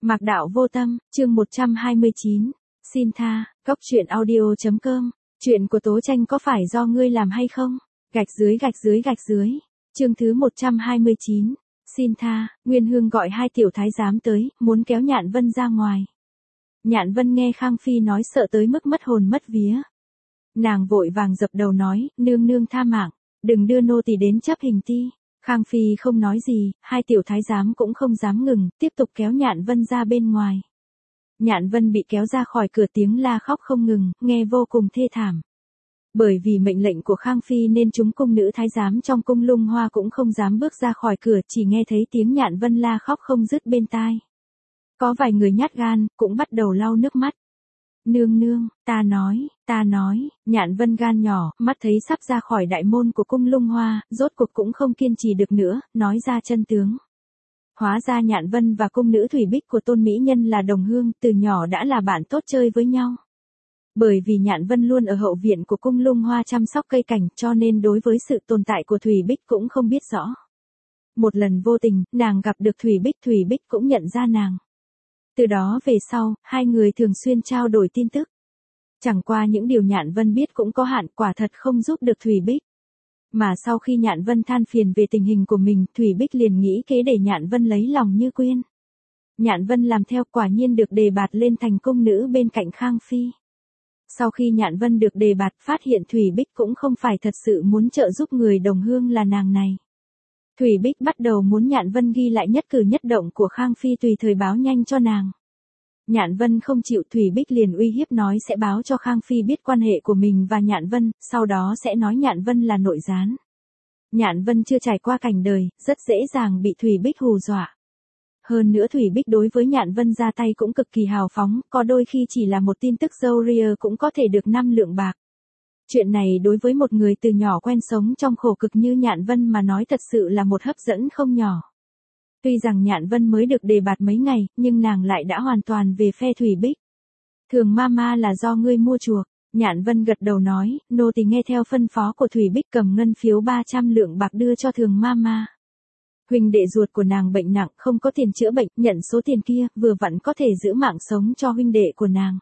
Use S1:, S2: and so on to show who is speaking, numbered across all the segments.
S1: Mạc Đạo Vô Tâm, chương 129. Xin tha, Cốc Truyện Audio.com. Chuyện của Tố Tranh có phải do ngươi làm hay không? Gạch dưới. Chương thứ 129. Xin tha, Nguyên Hương gọi hai tiểu thái giám tới, muốn kéo Nhạn Vân ra ngoài. Nhạn Vân nghe Khang Phi nói sợ tới mức mất hồn mất vía. Nàng vội vàng dập đầu nói, nương tha mạng, đừng đưa nô tỳ đến chấp hình ti. Khang Phi không nói gì, hai tiểu thái giám cũng không dám ngừng, tiếp tục kéo Nhạn Vân ra bên ngoài. Nhạn Vân bị kéo ra khỏi cửa tiếng la khóc không ngừng, nghe vô cùng thê thảm. Bởi vì mệnh lệnh của Khang Phi nên chúng cung nữ thái giám trong cung Lung Hoa cũng không dám bước ra khỏi cửa, chỉ nghe thấy tiếng Nhạn Vân la khóc không dứt bên tai. Có vài người nhát gan, cũng bắt đầu lau nước mắt. Nương, ta nói, Nhạn Vân gan nhỏ, mắt thấy sắp ra khỏi đại môn của cung Lung Hoa, rốt cuộc cũng không kiên trì được nữa, nói ra chân tướng. Hóa ra Nhạn Vân và cung nữ Thủy Bích của Tôn Mỹ Nhân là đồng hương, từ nhỏ đã là bạn tốt chơi với nhau. Bởi vì Nhạn Vân luôn ở hậu viện của cung Lung Hoa chăm sóc cây cảnh, cho nên đối với sự tồn tại của Thủy Bích cũng không biết rõ. Một lần vô tình, nàng gặp được Thủy Bích cũng nhận ra nàng. Từ đó về sau, hai người thường xuyên trao đổi tin tức. Chẳng qua những điều Nhạn Vân biết cũng có hạn, quả thật không giúp được Thủy Bích. Mà sau khi Nhạn Vân than phiền về tình hình của mình, Thủy Bích liền nghĩ kế để Nhạn Vân lấy lòng Như Quyên. Nhạn Vân làm theo, quả nhiên được đề bạt lên thành cung nữ bên cạnh Khang Phi. Sau khi Nhạn Vân được đề bạt, phát hiện Thủy Bích cũng không phải thật sự muốn trợ giúp người đồng hương là nàng này. Thủy Bích bắt đầu muốn Nhạn Vân ghi lại nhất cử nhất động của Khang Phi tùy thời báo nhanh cho nàng. Nhạn Vân không chịu, Thủy Bích liền uy hiếp nói sẽ báo cho Khang Phi biết quan hệ của mình và Nhạn Vân, sau đó sẽ nói Nhạn Vân là nội gián. Nhạn Vân chưa trải qua cảnh đời, rất dễ dàng bị Thủy Bích hù dọa. Hơn nữa Thủy Bích đối với Nhạn Vân ra tay cũng cực kỳ hào phóng, có đôi khi chỉ là một tin tức dâu ria cũng có thể được 5 lượng bạc. Chuyện này đối với một người từ nhỏ quen sống trong khổ cực như Nhạn Vân mà nói thật sự là một hấp dẫn không nhỏ. Tuy rằng Nhạn Vân mới được đề bạt mấy ngày, nhưng nàng lại đã hoàn toàn về phe Thủy Bích. Thường Mama là do ngươi mua chuộc. Nhạn Vân gật đầu nói, nô tỳ nghe theo phân phó của Thủy Bích cầm ngân phiếu 300 lượng bạc đưa cho Thường Mama. Huynh đệ ruột của nàng bệnh nặng, không có tiền chữa bệnh, nhận số tiền kia, vừa vặn có thể giữ mạng sống cho huynh đệ của nàng.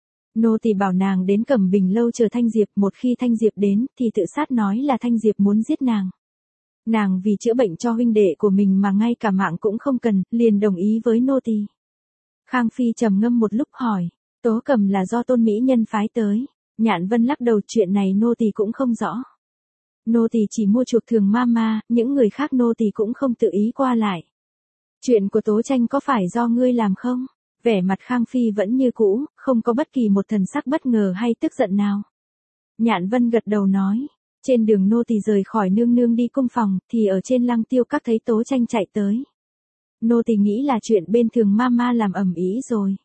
S1: Nô tỳ bảo nàng đến Cẩm Bình lâu chờ Thanh Diệp, một khi Thanh Diệp đến, thì tự sát nói là Thanh Diệp muốn giết nàng. Nàng vì chữa bệnh cho huynh đệ của mình mà ngay cả mạng cũng không cần, liền đồng ý với nô tỳ. Khang Phi trầm ngâm một lúc hỏi, Tố Cầm là do Tôn Mỹ Nhân phái tới. Nhạn Vân lắc đầu, chuyện này nô tỳ cũng không rõ. Nô tỳ chỉ mua chuộc Thường Mama, những người khác nô tỳ cũng không tự ý qua lại. Chuyện của Tố Tranh có phải do ngươi làm không? Vẻ mặt Khang Phi vẫn như cũ, không có bất kỳ một thần sắc bất ngờ hay tức giận nào. Nhạn Vân gật đầu nói, trên đường nô tỳ rời khỏi nương đi cung phòng, thì ở trên Lăng Tiêu Các thấy Tố Tranh chạy tới. Nô tỳ nghĩ là chuyện bên Thường Mama làm ầm ĩ rồi.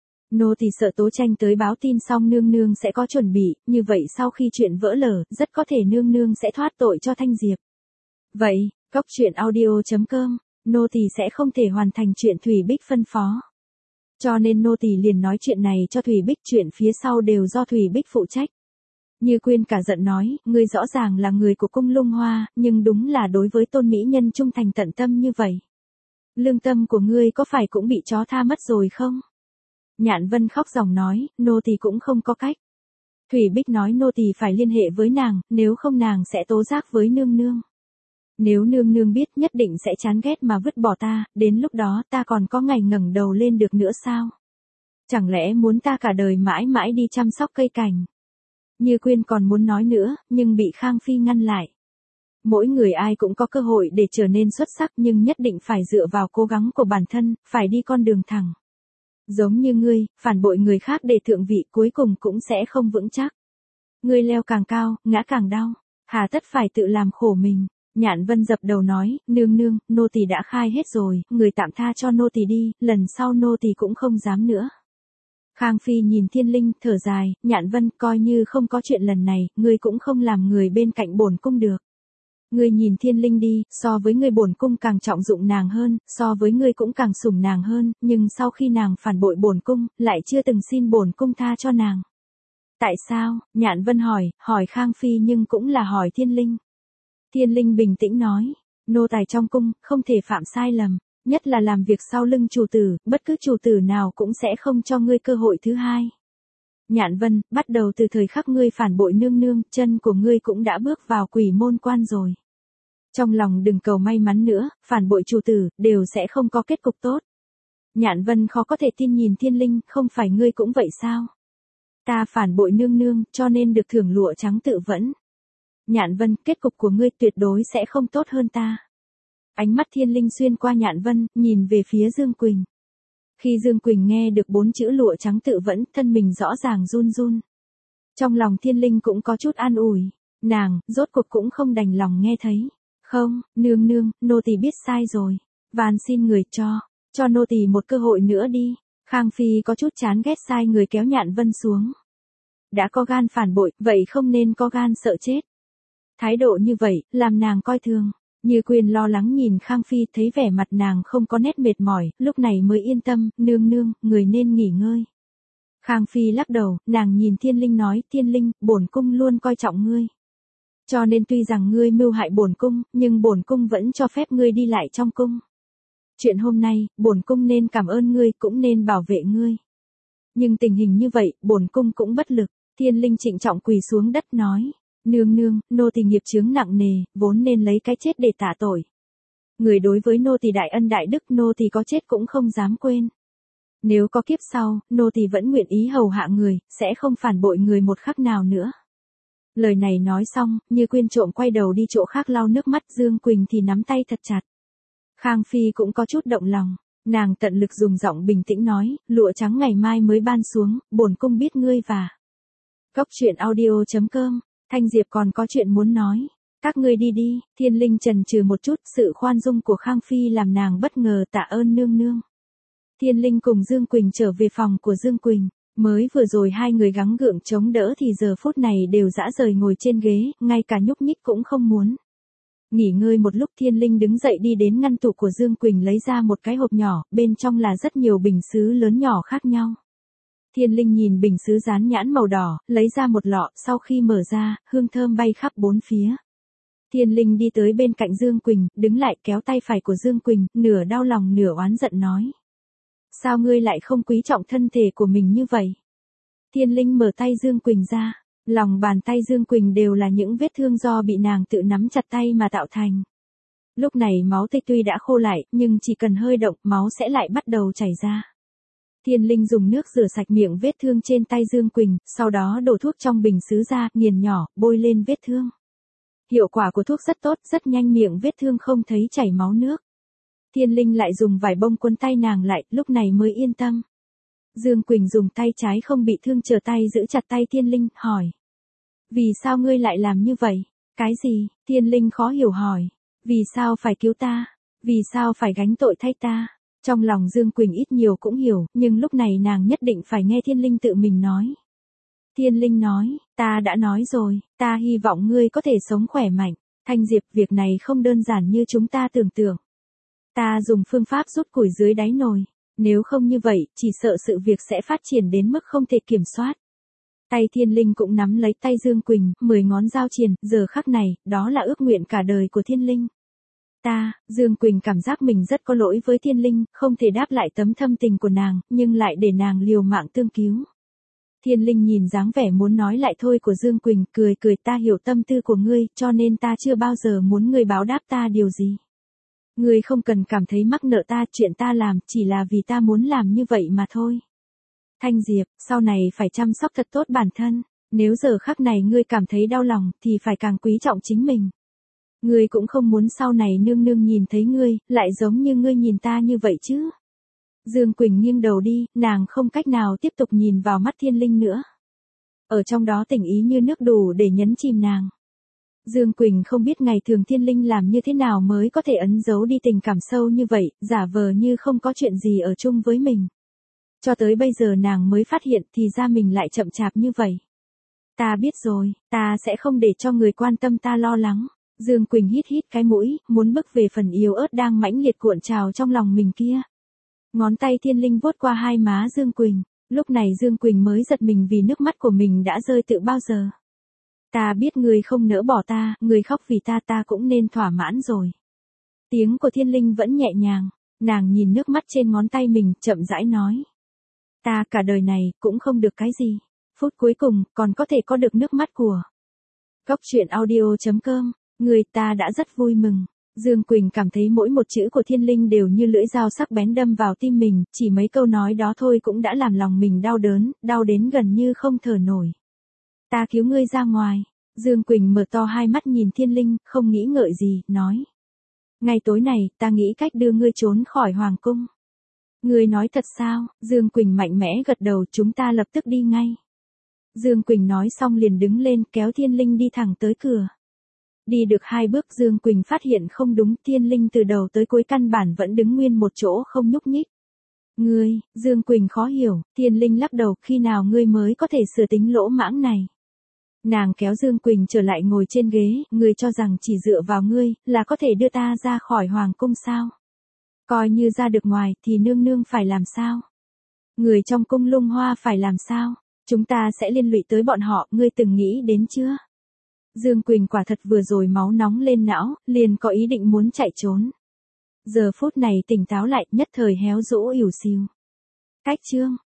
S1: Nô tỳ sợ Tố Tranh tới báo tin xong nương sẽ có chuẩn bị, như vậy sau khi chuyện vỡ lở, rất có thể nương sẽ thoát tội cho Thanh Diệp. Vậy, Cốc Truyện Audio.com, nô tỳ sẽ không thể hoàn thành chuyện Thủy Bích phân phó. Cho nên nô tỳ liền nói chuyện này cho Thủy Bích, chuyện phía sau đều do Thủy Bích phụ trách. Như Quyên cả giận nói, ngươi rõ ràng là người của cung Lung Hoa, nhưng đúng là đối với Tôn Mỹ Nhân trung thành tận tâm như vậy. Lương tâm của ngươi có phải cũng bị chó tha mất rồi không? Nhạn Vân khóc ròng nói, nô tỳ cũng không có cách. Thủy Bích nói nô tỳ phải liên hệ với nàng, nếu không nàng sẽ tố giác với nương. Nếu nương biết nhất định sẽ chán ghét mà vứt bỏ ta, đến lúc đó ta còn có ngày ngẩng đầu lên được nữa sao? Chẳng lẽ muốn ta cả đời mãi mãi đi chăm sóc cây cảnh? Như Quyên còn muốn nói nữa, nhưng bị Khang Phi ngăn lại. Mỗi người ai cũng có cơ hội để trở nên xuất sắc, nhưng nhất định phải dựa vào cố gắng của bản thân, phải đi con đường thẳng. Giống như ngươi, phản bội người khác để thượng vị cuối cùng cũng sẽ không vững chắc. Ngươi leo càng cao, ngã càng đau, hà tất phải tự làm khổ mình. Nhạn Vân dập đầu nói, nương, nô tỳ đã khai hết rồi, người tạm tha cho nô tỳ đi, lần sau nô tỳ cũng không dám nữa. Khang Phi nhìn Thiên Linh, thở dài, Nhạn Vân, coi như không có chuyện lần này, ngươi cũng không làm người bên cạnh bổn cung được. Ngươi nhìn Thiên Linh đi, so với ngươi bổn cung càng trọng dụng nàng hơn, so với ngươi cũng càng sủng nàng hơn, nhưng sau khi nàng phản bội bổn cung, lại chưa từng xin bổn cung tha cho nàng. Tại sao? Nhạn Vân hỏi Khang Phi nhưng cũng là hỏi Thiên Linh. Thiên Linh bình tĩnh nói, nô tài trong cung, không thể phạm sai lầm. Nhất là làm việc sau lưng chủ tử, bất cứ chủ tử nào cũng sẽ không cho ngươi cơ hội thứ hai. Nhạn Vân, bắt đầu từ thời khắc ngươi phản bội nương nương, chân của ngươi cũng đã bước vào quỷ môn quan rồi. Trong lòng đừng cầu may mắn nữa, phản bội chủ tử, đều sẽ không có kết cục tốt. Nhạn Vân khó có thể tin nhìn Thiên Linh, không phải ngươi cũng vậy sao? Ta phản bội nương nương, cho nên được thưởng lụa trắng tự vẫn. Nhạn Vân, kết cục của ngươi tuyệt đối sẽ không tốt hơn ta. Ánh mắt Thiên Linh xuyên qua Nhạn Vân, nhìn về phía Dương Quỳnh. Khi Dương Quỳnh nghe được 4 chữ lụa trắng tự vẫn, thân mình rõ ràng run run. Trong lòng Thiên Linh cũng có chút an ủi. Nàng, rốt cuộc cũng không đành lòng nghe thấy. Không, nương nương, nô tỳ biết sai rồi. Van xin người cho nô tỳ một cơ hội nữa đi. Khang Phi có chút chán ghét sai người kéo Nhạn Vân xuống. Đã có gan phản bội, vậy không nên có gan sợ chết. Thái độ như vậy, làm nàng coi thường. Như Quyên lo lắng nhìn Khang Phi, thấy vẻ mặt nàng không có nét mệt mỏi, lúc này mới yên tâm, nương nương, người nên nghỉ ngơi. Khang Phi lắc đầu, nàng nhìn Thiên Linh nói, Thiên Linh, bổn cung luôn coi trọng ngươi. Cho nên tuy rằng ngươi mưu hại bổn cung, nhưng bổn cung vẫn cho phép ngươi đi lại trong cung. Chuyện hôm nay, bổn cung nên cảm ơn ngươi, cũng nên bảo vệ ngươi. Nhưng tình hình như vậy, bổn cung cũng bất lực. Thiên Linh trịnh trọng quỳ xuống đất nói, nương nương, nô tỳ nghiệp chướng nặng nề, vốn nên lấy cái chết để tạ tội. Người đối với nô tỳ đại ân đại đức, nô tỳ có chết cũng không dám quên. Nếu có kiếp sau, nô tỳ vẫn nguyện ý hầu hạ người, sẽ không phản bội người một khắc nào nữa. Lời này nói xong, Như Quyên trộm quay đầu đi chỗ khác lau nước mắt, Dương Quỳnh thì nắm tay thật chặt. Khang Phi cũng có chút động lòng, nàng tận lực dùng giọng bình tĩnh nói, lụa trắng ngày mai mới ban xuống, bổn cung biết ngươi và. Góc truyện audio.com, Thanh Diệp còn có chuyện muốn nói. Các ngươi đi đi. Thiên Linh chần chừ một chút, sự khoan dung của Khang Phi làm nàng bất ngờ, tạ ơn nương nương. Thiên Linh cùng Dương Quỳnh trở về phòng của Dương Quỳnh. Mới vừa rồi hai người gắng gượng chống đỡ thì giờ phút này đều dã rời ngồi trên ghế, ngay cả nhúc nhích cũng không muốn. Nghỉ ngơi một lúc, Thiên Linh đứng dậy đi đến ngăn tủ của Dương Quỳnh lấy ra một cái hộp nhỏ, bên trong là rất nhiều bình sứ lớn nhỏ khác nhau. Thiên Linh nhìn bình sứ dán nhãn màu đỏ, lấy ra một lọ, sau khi mở ra, hương thơm bay khắp bốn phía. Thiên Linh đi tới bên cạnh Dương Quỳnh, đứng lại kéo tay phải của Dương Quỳnh, nửa đau lòng nửa oán giận nói. Sao ngươi lại không quý trọng thân thể của mình như vậy? Thiên Linh mở tay Dương Quỳnh ra, lòng bàn tay Dương Quỳnh đều là những vết thương do bị nàng tự nắm chặt tay mà tạo thành. Lúc này máu tươi tuy đã khô lại, nhưng chỉ cần hơi động, máu sẽ lại bắt đầu chảy ra. Thiên Linh dùng nước rửa sạch miệng vết thương trên tay Dương Quỳnh, sau đó đổ thuốc trong bình sứ ra, nghiền nhỏ, bôi lên vết thương. Hiệu quả của thuốc rất tốt, rất nhanh miệng vết thương không thấy chảy máu nước. Thiên Linh lại dùng vải bông quấn tay nàng lại, lúc này mới yên tâm. Dương Quỳnh dùng tay trái không bị thương trở tay giữ chặt tay Thiên Linh, hỏi. Vì sao ngươi lại làm như vậy? Cái gì? Thiên Linh khó hiểu hỏi. Vì sao phải cứu ta? Vì sao phải gánh tội thay ta? Trong lòng Dương Quỳnh ít nhiều cũng hiểu, nhưng lúc này nàng nhất định phải nghe Thiên Linh tự mình nói. Thiên Linh nói, ta đã nói rồi, ta hy vọng ngươi có thể sống khỏe mạnh. Thanh Diệp, việc này không đơn giản như chúng ta tưởng tượng. Ta dùng phương pháp rút củi dưới đáy nồi. Nếu không như vậy, chỉ sợ sự việc sẽ phát triển đến mức không thể kiểm soát. Tay Thiên Linh cũng nắm lấy tay Dương Quỳnh, 10 ngón giao triền, giờ khắc này, đó là ước nguyện cả đời của Thiên Linh. Dương Quỳnh cảm giác mình rất có lỗi với Thiên Linh, không thể đáp lại tấm thâm tình của nàng, nhưng lại để nàng liều mạng tương cứu. Thiên Linh nhìn dáng vẻ muốn nói lại thôi của Dương Quỳnh, cười cười, ta hiểu tâm tư của ngươi, cho nên ta chưa bao giờ muốn ngươi báo đáp ta điều gì. Ngươi không cần cảm thấy mắc nợ ta, chuyện ta làm, chỉ là vì ta muốn làm như vậy mà thôi. Thanh Diệp, sau này phải chăm sóc thật tốt bản thân, nếu giờ khắc này ngươi cảm thấy đau lòng, thì phải càng quý trọng chính mình. Ngươi cũng không muốn sau này nương nương nhìn thấy ngươi, lại giống như ngươi nhìn ta như vậy chứ. Dương Quỳnh nghiêng đầu đi, nàng không cách nào tiếp tục nhìn vào mắt Thiên Linh nữa. Ở trong đó tình ý như nước đủ để nhấn chìm nàng. Dương Quỳnh không biết ngày thường Thiên Linh làm như thế nào mới có thể ẩn giấu đi tình cảm sâu như vậy, giả vờ như không có chuyện gì ở chung với mình. Cho tới bây giờ nàng mới phát hiện thì ra mình lại chậm chạp như vậy. Ta biết rồi, ta sẽ không để cho người quan tâm ta lo lắng. Dương Quỳnh hít hít cái mũi, muốn bước về phần yếu ớt đang mãnh liệt cuộn trào trong lòng mình kia. Ngón tay Thiên Linh vuốt qua hai má Dương Quỳnh, lúc này Dương Quỳnh mới giật mình vì nước mắt của mình đã rơi từ bao giờ. Ta biết người không nỡ bỏ ta, người khóc vì ta, ta cũng nên thỏa mãn rồi. Tiếng của Thiên Linh vẫn nhẹ nhàng, Nàng nhìn nước mắt trên ngón tay mình, chậm rãi nói. Ta cả đời này, cũng không được cái gì. Phút cuối cùng, còn có thể có được nước mắt của. Góc truyện audio.com, người ta đã rất vui mừng. Dương Quỳnh cảm thấy mỗi một chữ của Thiên Linh đều như lưỡi dao sắc bén đâm vào tim mình, chỉ mấy câu nói đó thôi cũng đã làm lòng mình đau đớn, đau đến gần như không thở nổi. Ta cứu ngươi ra ngoài. Dương Quỳnh mở to hai mắt nhìn Thiên Linh, không nghĩ ngợi gì, nói. Ngày tối này, ta nghĩ cách đưa ngươi trốn khỏi Hoàng Cung. Ngươi nói thật sao? Dương Quỳnh mạnh mẽ gật đầu, chúng ta lập tức đi ngay. Dương Quỳnh nói xong liền đứng lên, kéo Thiên Linh đi thẳng tới cửa. Đi được 2 bước Dương Quỳnh phát hiện không đúng, Thiên Linh từ đầu tới cuối căn bản vẫn đứng nguyên một chỗ không nhúc nhích. Ngươi, Dương Quỳnh khó hiểu, Thiên Linh lắc đầu, khi nào ngươi mới có thể sửa tính lỗ mãng này. Nàng kéo Dương Quỳnh trở lại ngồi trên ghế, ngươi cho rằng chỉ dựa vào ngươi, là có thể đưa ta ra khỏi Hoàng Cung sao? Coi như ra được ngoài, thì nương nương phải làm sao? Người trong cung Lung Hoa phải làm sao? Chúng ta sẽ liên lụy tới bọn họ, ngươi từng nghĩ đến chưa? Dương Quỳnh quả thật vừa rồi máu nóng lên não, liền có ý định muốn chạy trốn. Giờ phút này tỉnh táo lại, nhất thời héo rũ ỉu xìu. Cách chương